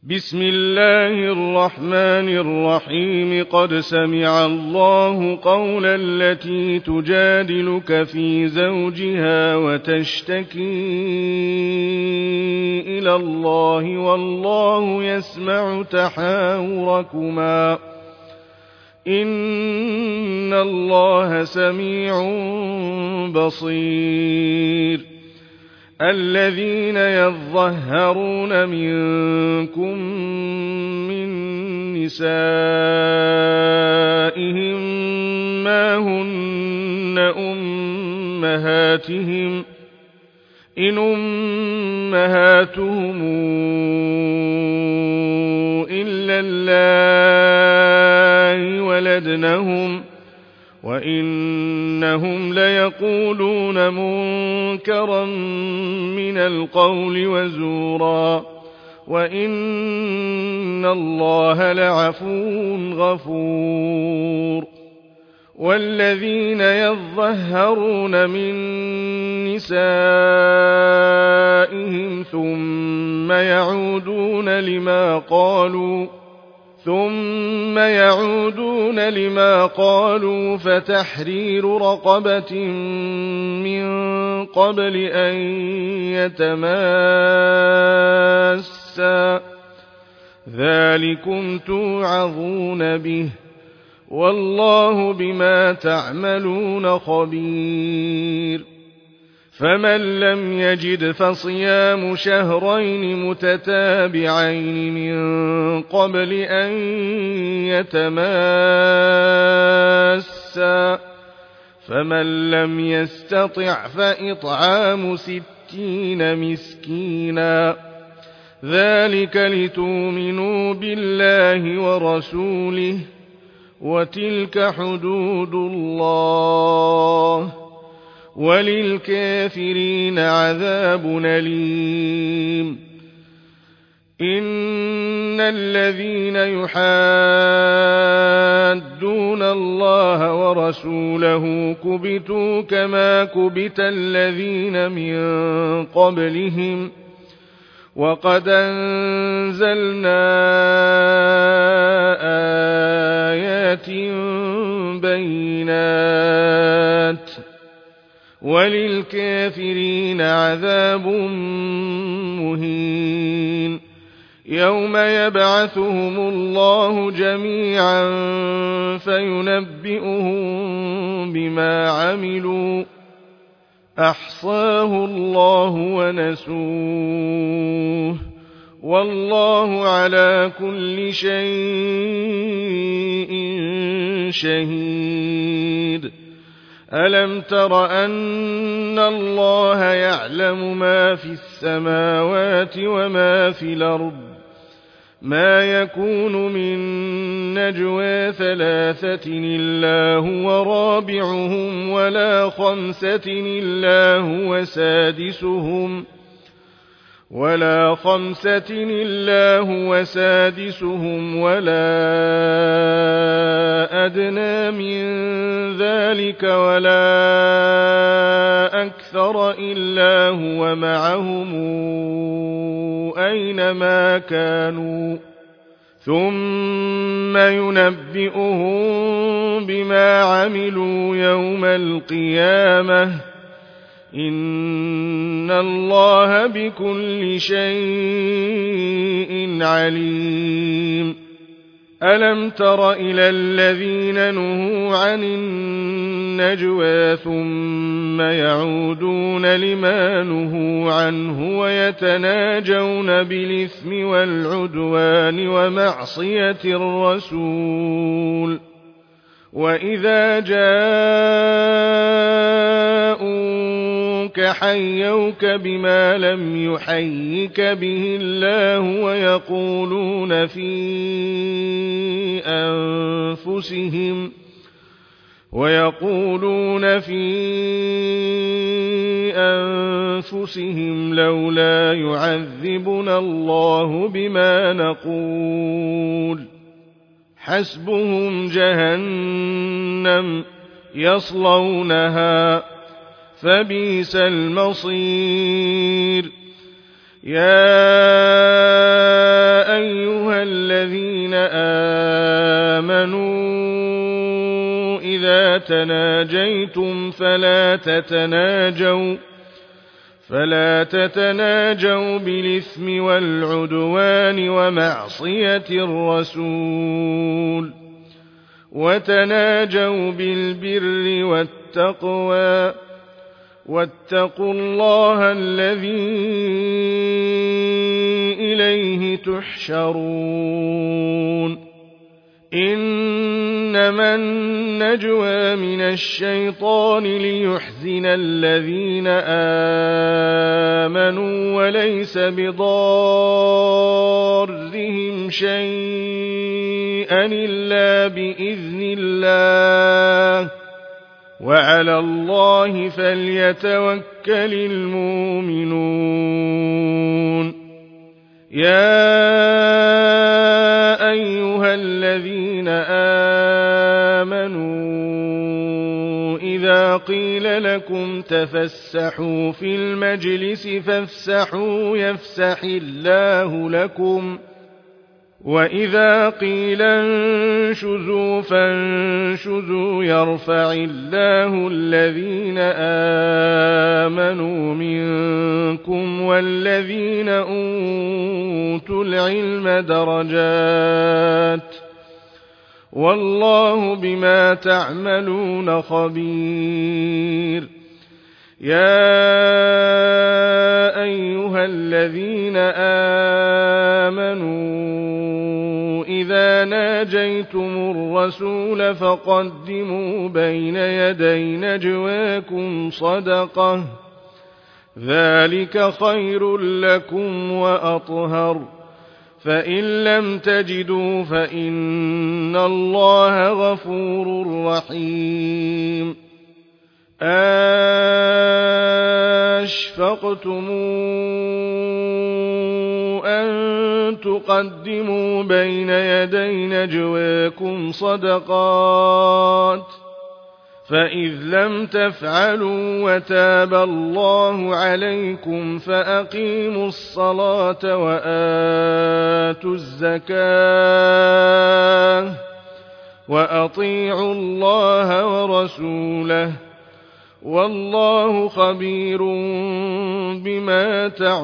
بسم الله الرحمن الرحيم. قد سمع الله قول التي تجادلك في زوجها وتشتكي إلى الله والله يسمع تحاوركما إن الله سميع بصير. الذين يظهرون منكم من نسائهم ما هن أمهاتهم إن أمهاتهم إلا اللائي ولدنهم وإنهم ليقولون منكرا من القول وزورا وإن الله لعفو غفور. والذين يظهرون من نسائهم ثم يعودون لما قالوا فتحرير رقبة من قبل أن يتماسا ذلكم توعظون به والله بما تعملون خبير. فمن لم يجد فصيام شهرين متتابعين من قبل أن يتماسا فمن لم يستطع فإطعام 60 مسكينا ذلك لتؤمنوا بالله ورسوله وتلك حدود الله وللكافرين عذاب أليم. إن الذين يحادون الله ورسوله كبتوا كما كبت الذين من قبلهم وقد أنزلنا آيات بينات وللكافرين عذاب مهين. يوم يبعثهم الله جميعا فينبئهم بما عملوا أحصاه الله ونسوه والله على كل شيء شهيد. ألم تر أن الله يعلم ما في السماوات وما في الأرض ما يكون من نجوى 3 إلا هو رابعهم ولا 5 إلا هو سادسهم ولا أدنى من ذلك ولا أكثر إلا هو معهم أينما كانوا ثم ينبئهم بما عملوا يوم القيامة إن الله بكل شيء عليم. ألم تر إلى الذين نهوا عن النجوى ثم يعودون لما نهوا عنه ويتناجون بالإثم والعدوان ومعصية الرسول وإذا جاءوك حيوك بما لم يحيك به الله ويقولون في أنفسهم لولا يعذبنا الله بما نقول حسبهم جهنم يصلونها فبئس المصير. يا أيها الذين آمنوا إذا تناجيتم فلا تتناجوا بالإثم والعدوان ومعصية الرسول، وتناجوا بالبر والتقوى، واتقوا الله الذي إليه تحشرون. إنما النجوى من الشيطان ليحزن الذين آمنوا وليس بضارهم شيئا إلا بإذن الله، وعلى الله فليتوكل المؤمنون. يا أيها الذين آمنوا إذا قيل لكم تفسحوا في المجلس فافسحوا يفسح الله لكم، وإذا قيل انشزوا فانشزوا يرفع الله الذين آمنوا منكم والذين أوتوا العلم درجات، والله بما تعملون خبير. يا أيها الذين آمنوا إذا ناجيتم الرسول فقدموا بين يدي نجواكم صدقة، ذلك خير لكم وأطهر، فإن لم تجدوا فإن الله غفور رحيم. أَشْفَقْتُمْ أَن تُقَدِّمُوا بَيْنَ يَدَيْ نَجْوَاكُمْ صَدَقَاتٍ، فَإِذْ لَمْ تَفْعَلُوا وَتَابَ اللَّهُ عَلَيْكُمْ فَأَقِيمُوا الصَّلَاةَ وَآتُوا الزَّكَاةَ وَأَطِيعُوا اللَّهَ وَرَسُولَهُ، والله خبير بما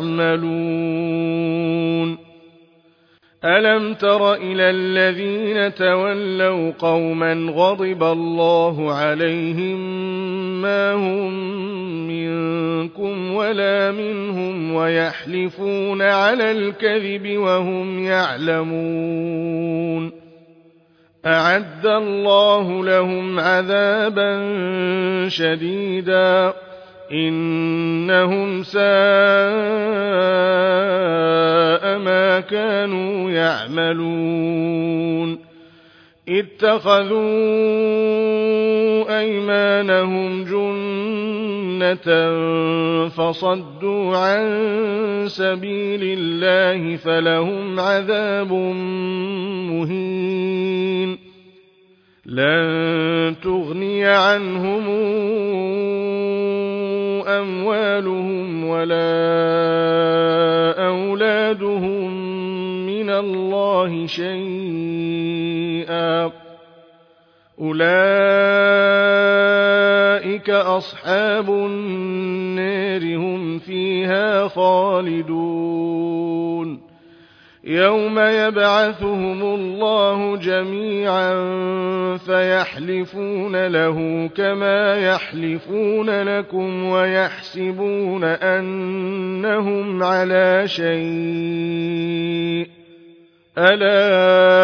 تعملون. ألم تر إلى الذين تولوا قوما غضب الله عليهم ما هم منكم ولا منهم ويحلفون على الكذب وهم يعلمون. أعد الله لهم عذابا شديدا إنهم ساء ما كانوا يعملون. اتخذوا أيمانهم جنة فصدوا عن سبيل الله فلهم عذاب مهين. لن تغني عنهم أموالهم ولا أولادهم من الله شيئا، أولئك أصحاب النار هم فيها خالدون. يوم يبعثهم الله جميعا فيحلفون له كما يحلفون لكم ويحسبون أنهم على شيء، ألا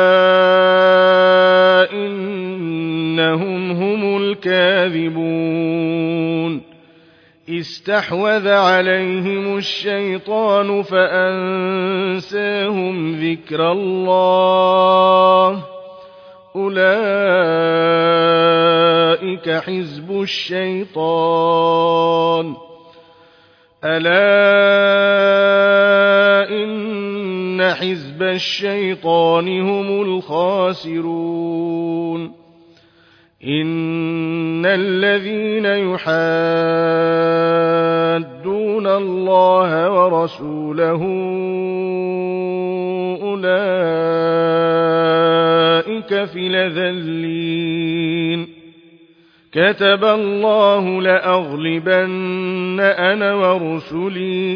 إنهم هم الكاذبون. استحوذ عليهم الشيطان فأنساهم ذكر الله، أولئك حزب الشيطان، ألا إن حزب الشيطان هم الخاسرون. إن الذين يحادون الله ورسوله أولئك الصحف لذلين كتب الله لأغلبن أنا ورسلي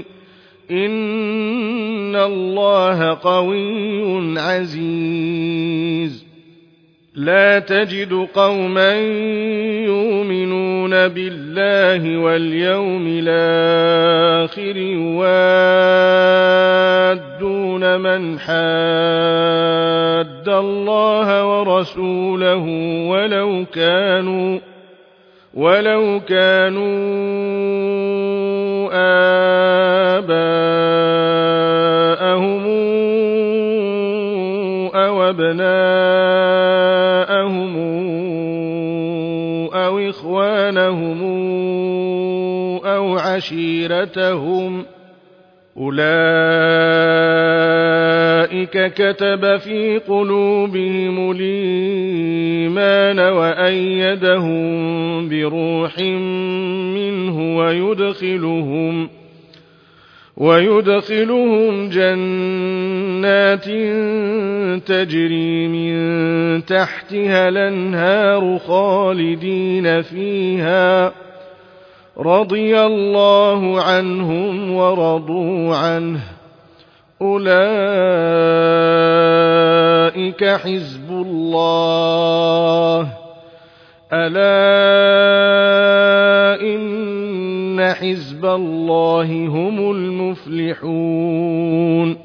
إن الله قوي عزيز لا تجد قوما يؤمنون بالله واليوم الآخر يوادون من حاد الله ورسوله ولو كانوا آباءهم أو أبناءهم أو إخوانهم أو عشيرتهم أولئك كتب في قلوبهم الإيمان وأيدهم بروح منه ويدخلهم جنات تجري من تحتها الأنهار خالدين فيها رضي الله عنهم ورضوا عنه أولئك حزب الله ألا إن حزب الله هم المفلحون